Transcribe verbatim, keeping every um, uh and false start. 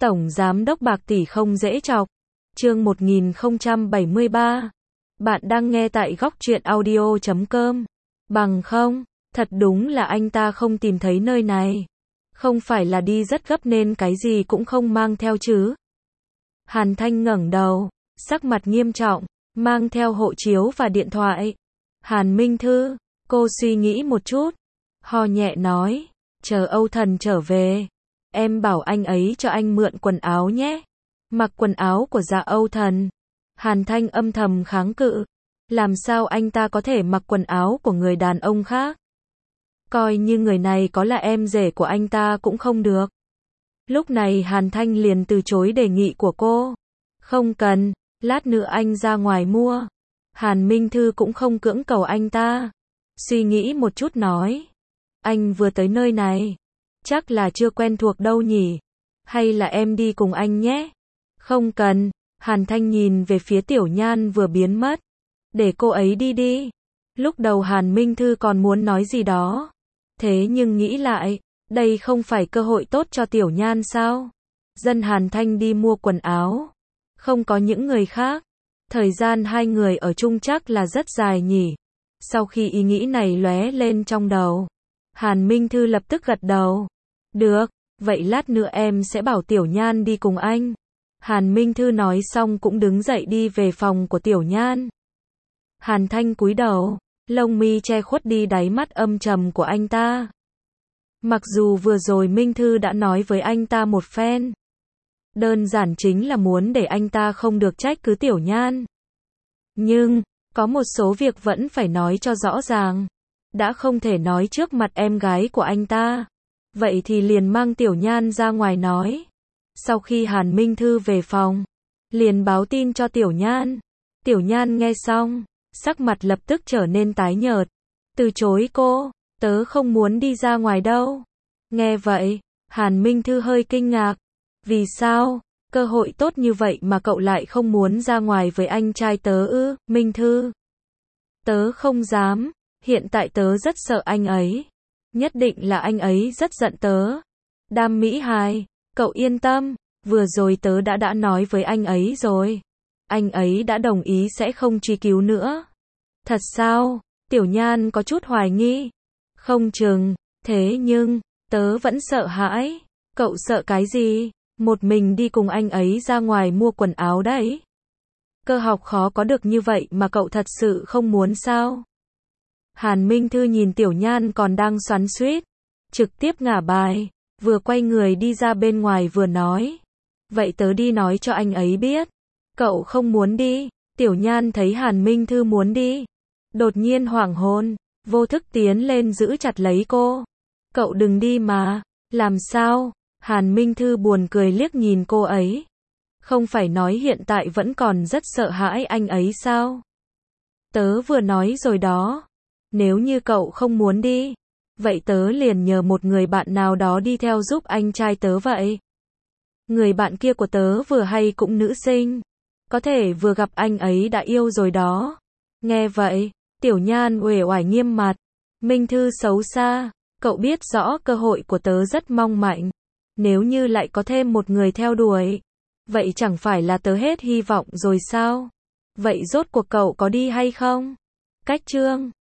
Tổng Giám đốc bạc tỷ không dễ chọc. Chương một nghìn không trăm bảy mươi ba. Bạn đang nghe tại góc truyện audio chấm com. Bằng không, thật đúng là anh ta không tìm thấy nơi này. Không phải là đi rất gấp nên cái gì cũng không mang theo chứ? Hàn Thanh ngẩng đầu, sắc mặt nghiêm trọng, mang theo hộ chiếu và điện thoại. Hàn Minh Thư, cô suy nghĩ một chút, ho nhẹ nói, chờ Âu Thần trở về, em bảo anh ấy cho anh mượn quần áo nhé. Mặc quần áo của Dạ Âu Thần. Hàn Thanh âm thầm kháng cự, làm sao anh ta có thể mặc quần áo của người đàn ông khác? Coi như người này có là em rể của anh ta cũng không được. Lúc này Hàn Thanh liền từ chối đề nghị của cô. Không cần, lát nữa anh ra ngoài mua. Hàn Minh Thư cũng không cưỡng cầu anh ta. Suy nghĩ một chút nói. Anh vừa tới nơi này. Chắc là chưa quen thuộc đâu nhỉ. Hay là em đi cùng anh nhé? Không cần. Hàn Thanh nhìn về phía Tiểu Nhan vừa biến mất. Để cô ấy đi đi. Lúc đầu Hàn Minh Thư còn muốn nói gì đó. Thế nhưng nghĩ lại, đây không phải cơ hội tốt cho Tiểu Nhan sao? Dân Hàn Thanh đi mua quần áo. Không có những người khác. Thời gian hai người ở chung chắc là rất dài nhỉ. Sau khi ý nghĩ này lóe lên trong đầu, Hàn Minh Thư lập tức gật đầu. Được, vậy lát nữa em sẽ bảo Tiểu Nhan đi cùng anh. Hàn Minh Thư nói xong cũng đứng dậy đi về phòng của Tiểu Nhan. Hàn Thanh cúi đầu, lông mi che khuất đi đáy mắt âm trầm của anh ta. Mặc dù vừa rồi Minh Thư đã nói với anh ta một phen, đơn giản chính là muốn để anh ta không được trách cứ Tiểu Nhan. Nhưng, có một số việc vẫn phải nói cho rõ ràng. Đã không thể nói trước mặt em gái của anh ta. Vậy thì liền mang Tiểu Nhan ra ngoài nói. Sau khi Hàn Minh Thư về phòng, liền báo tin cho Tiểu Nhan. Tiểu Nhan nghe xong, sắc mặt lập tức trở nên tái nhợt. Từ chối cô, tớ không muốn đi ra ngoài đâu. Nghe vậy, Hàn Minh Thư hơi kinh ngạc. Vì sao? Cơ hội tốt như vậy mà cậu lại không muốn ra ngoài với anh trai tớ ư? Minh Thư, tớ không dám. Hiện tại tớ rất sợ anh ấy. Nhất định là anh ấy rất giận tớ. Đam Mỹ Hài, cậu yên tâm. Vừa rồi tớ đã đã nói với anh ấy rồi. Anh ấy đã đồng ý sẽ không truy cứu nữa. Thật sao? Tiểu Nhan có chút hoài nghi. Không chừng. Thế nhưng, tớ vẫn sợ hãi. Cậu sợ cái gì? Một mình đi cùng anh ấy ra ngoài mua quần áo đấy. Cơ học khó có được như vậy mà cậu thật sự không muốn sao? Hàn Minh Thư nhìn Tiểu Nhan còn đang xoắn xuýt, trực tiếp ngả bài, vừa quay người đi ra bên ngoài vừa nói. Vậy tớ đi nói cho anh ấy biết. Cậu không muốn đi. Tiểu Nhan thấy Hàn Minh Thư muốn đi, đột nhiên hoảng hồn, vô thức tiến lên giữ chặt lấy cô. Cậu đừng đi mà. Làm sao? Hàn Minh Thư buồn cười liếc nhìn cô ấy. Không phải nói hiện tại vẫn còn rất sợ hãi anh ấy sao? Tớ vừa nói rồi đó. Nếu như cậu không muốn đi, vậy tớ liền nhờ một người bạn nào đó đi theo giúp anh trai tớ vậy. Người bạn kia của tớ vừa hay cũng nữ sinh. Có thể vừa gặp anh ấy đã yêu rồi đó. Nghe vậy, Tiểu Nhan uể oải nghiêm mặt. Minh Thư xấu xa, cậu biết rõ cơ hội của tớ rất mong manh. Nếu như lại có thêm một người theo đuổi, vậy chẳng phải là tớ hết hy vọng rồi sao? Vậy rốt cuộc cậu có đi hay không? Cách chương